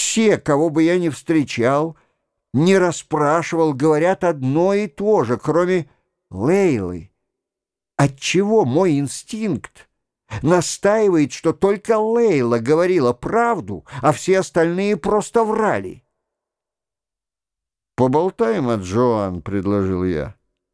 Все, кого бы я ни встречал, не расспрашивал, говорят одно и то же, кроме Лейлы. Отчего мой инстинкт настаивает, что только Лейла говорила правду, а все остальные просто врали? «Поболтаем о Джоан», — предложил я.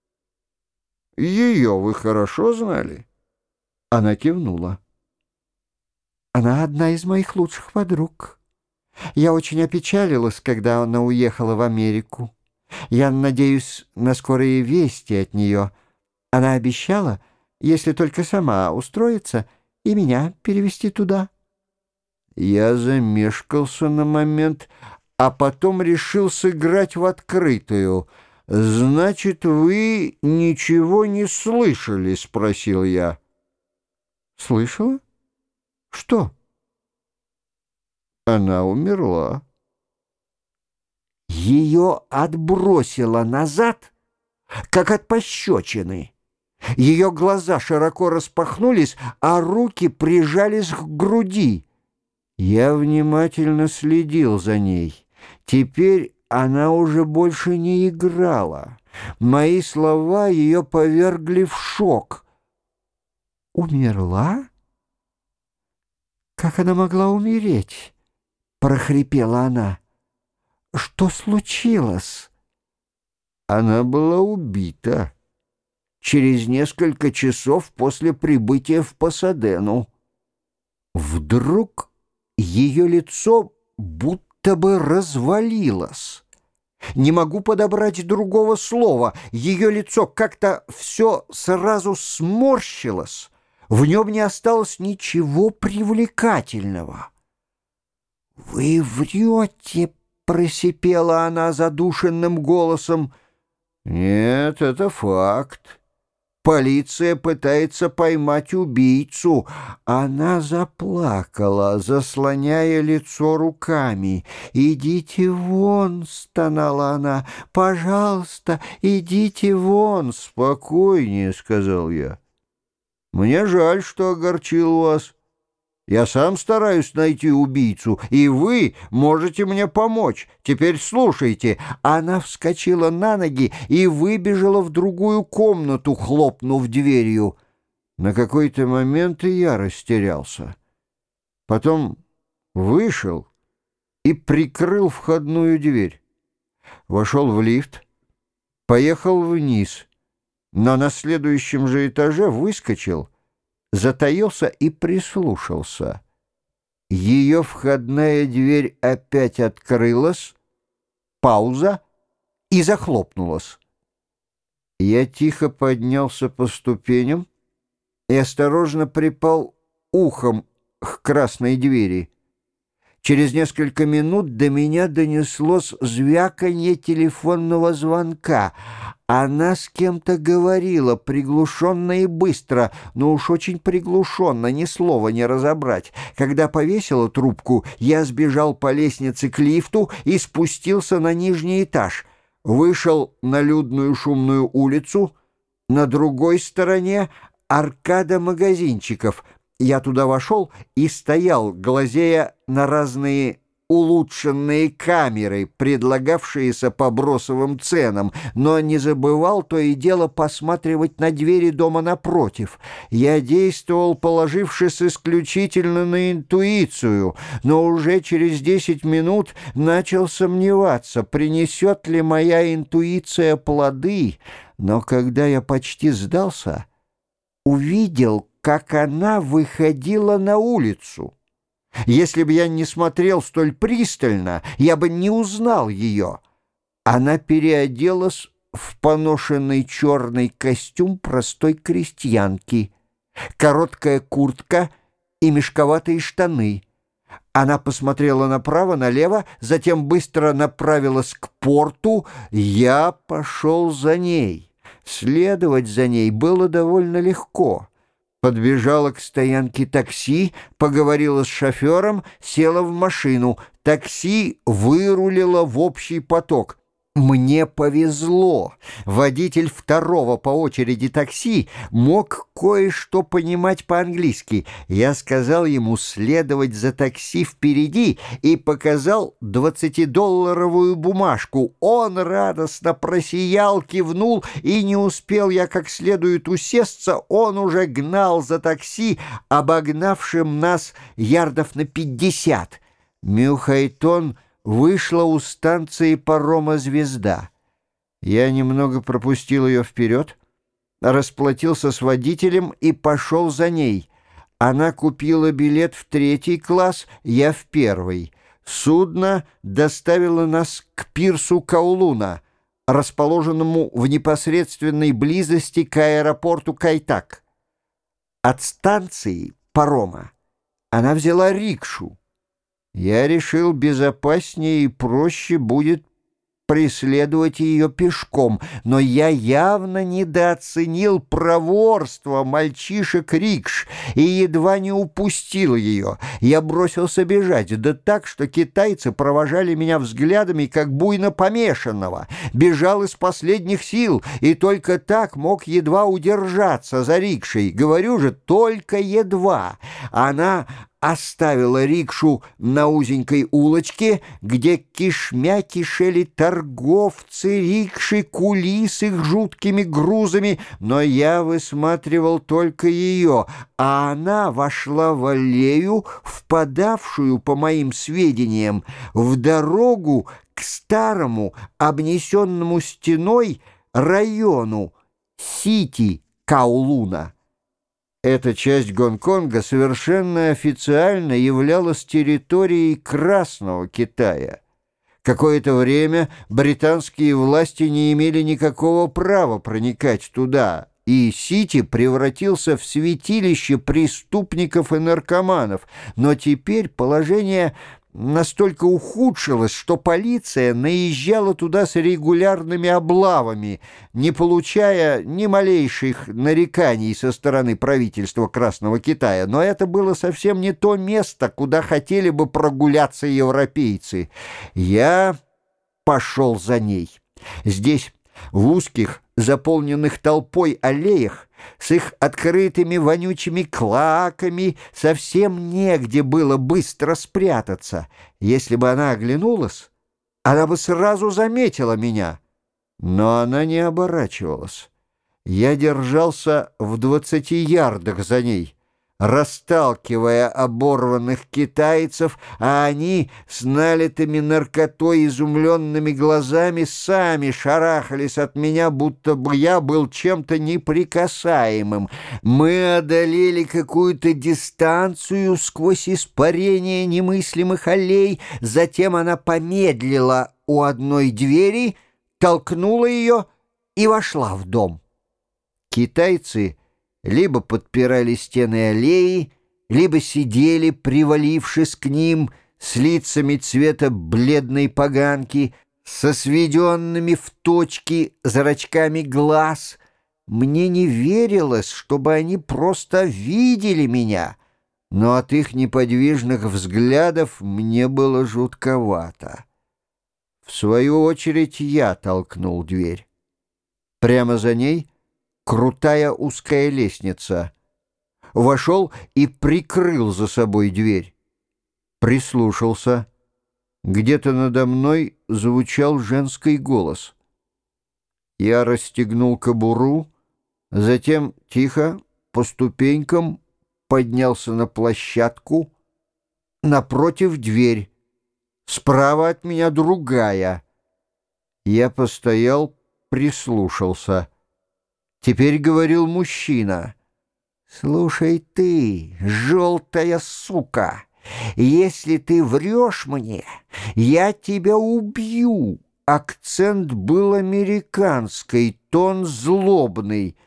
«Ее вы хорошо знали?» Она кивнула. «Она одна из моих лучших подруг. Я очень опечалилась, когда она уехала в Америку. Я надеюсь на скорые вести от нее. Она обещала, если только сама устроится, и меня перевести туда». Я замешкался на момент, а потом решил сыграть в открытую. «Значит, вы ничего не слышали?» — спросил я. «Слышала? Что?» «Она умерла». Ее отбросило назад, как от пощечины. Ее глаза широко распахнулись, а руки прижались к груди. Я внимательно следил за ней. Теперь она уже больше не играла. Мои слова ее повергли в шок. «Умерла? Как она могла умереть?» — прохрипела она. «Что случилось?» Она была убита через несколько часов после прибытия в Пасадену. Вдруг ее лицо будто бы развалилось. Не могу подобрать другого слова. Ее лицо как-то все сразу сморщилось. В нем не осталось ничего привлекательного. «Вы врете!» — просипела она задушенным голосом. «Нет, это факт. Полиция пытается поймать убийцу». Она заплакала, заслоняя лицо руками. «Идите вон!» — стонала она. «Пожалуйста, идите вон!» «Спокойнее!» — сказал я. «Мне жаль, что огорчил вас. Я сам стараюсь найти убийцу, и вы можете мне помочь. Теперь слушайте». Она вскочила на ноги и выбежала в другую комнату, хлопнув дверью. На какой-то момент и я растерялся. Потом вышел и прикрыл входную дверь. Вошел в лифт, поехал вниз, но на следующем же этаже выскочил, затаился и прислушался. Ее входная дверь опять открылась, пауза, и захлопнулась. Я тихо поднялся по ступеням и осторожно припал ухом к красной двери. Через несколько минут до меня донеслось звяканье телефонного звонка. Она с кем-то говорила, приглушенно и быстро, но уж очень приглушенно, ни слова не разобрать. Когда повесила трубку, я сбежал по лестнице к лифту и спустился на нижний этаж. Вышел на людную шумную улицу. На другой стороне аркада магазинчиков. Я туда вошел и стоял, глазея на разные улучшенные камеры, предлагавшиеся по бросовым ценам, но не забывал то и дело посматривать на двери дома напротив. Я действовал, положившись исключительно на интуицию, но уже через 10 минут начал сомневаться, принесет ли моя интуиция плоды. Но когда я почти сдался, увидел, как она выходила на улицу. Если бы я не смотрел столь пристально, я бы не узнал ее. Она переоделась в поношенный черный костюм простой крестьянки, короткая куртка и мешковатые штаны. Она посмотрела направо, налево, затем быстро направилась к порту. Я пошел за ней. Следовать за ней было довольно легко. Подбежала к стоянке такси, поговорила с шофером, села в машину. Такси вырулило в общий поток. Мне повезло. Водитель второго по очереди такси мог кое-что понимать по-английски. Я сказал ему следовать за такси впереди и показал 20-долларовую бумажку. Он радостно просиял, кивнул, и не успел я как следует усесться, он уже гнал за такси, обогнавшим нас ярдов на 50. Мюхайтон вышла у станции парома «Звезда». Я немного пропустил ее вперед, расплатился с водителем и пошел за ней. Она купила билет в 3-й класс, я в 1-й. Судно доставило нас к пирсу Каулуна, расположенному в непосредственной близости к аэропорту Кайтак. От станции парома она взяла рикшу. Я решил, безопаснее и проще будет преследовать ее пешком, но я явно недооценил проворство мальчишек-рикш и едва не упустил ее. Я бросился бежать, да так, что китайцы провожали меня взглядами, как буйно помешанного. Бежал из последних сил, и только так мог едва удержаться за рикшей. Говорю же, только едва. Она оставила рикшу на узенькой улочке, где кишмя кишели торговцы рикши, кули с их жуткими грузами, но я высматривал только ее, а она вошла в аллею, впадавшую, по моим сведениям, в дорогу к старому, обнесенному стеной району Сити Каулуна. Эта часть Гонконга совершенно официально являлась территорией Красного Китая. Какое-то время британские власти не имели никакого права проникать туда, и Сити превратился в святилище преступников и наркоманов. Но теперь положение настолько ухудшилось, что полиция наезжала туда с регулярными облавами, не получая ни малейших нареканий со стороны правительства Красного Китая. Но это было совсем не то место, куда хотели бы прогуляться европейцы. Я пошел за ней. Здесь, в узких, заполненных толпой аллеях, с их открытыми вонючими клоаками, совсем негде было быстро спрятаться. Если бы она оглянулась, она бы сразу заметила меня. Но она не оборачивалась. Я держался в 20 ярдах за ней, расталкивая оборванных китайцев, а они с налитыми наркотой изумленными глазами сами шарахались от меня, будто бы я был чем-то неприкасаемым. Мы одолели какую-то дистанцию сквозь испарение немыслимых аллей, затем она помедлила у одной двери, толкнула ее и вошла в дом. Китайцы либо подпирали стены аллеи, либо сидели, привалившись к ним, с лицами цвета бледной поганки, со сведенными в точки зрачками глаз. Мне не верилось, чтобы они просто видели меня, но от их неподвижных взглядов мне было жутковато. В свою очередь я толкнул дверь. Прямо за ней крутая узкая лестница. Вошел и прикрыл за собой дверь. Прислушался. Где-то надо мной звучал женский голос. Я расстегнул кобуру, затем тихо, по ступенькам, поднялся на площадку. Напротив дверь. Справа от меня другая. Я постоял, прислушался. Теперь говорил мужчина. «Слушай ты, желтая сука, если ты врешь мне, я тебя убью». Акцент был американский, тон злобный.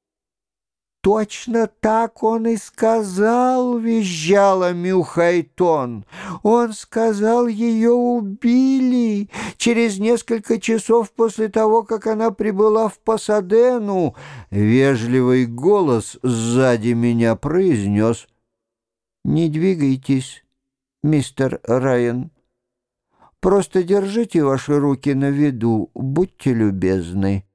«Точно так он и сказал», — визжала Мюхайтон. «Он сказал, ее убили через несколько часов после того, как она прибыла в Пасадену». Вежливый голос сзади меня произнес: «Не двигайтесь, мистер Райан». Просто держите ваши руки на виду, будьте любезны».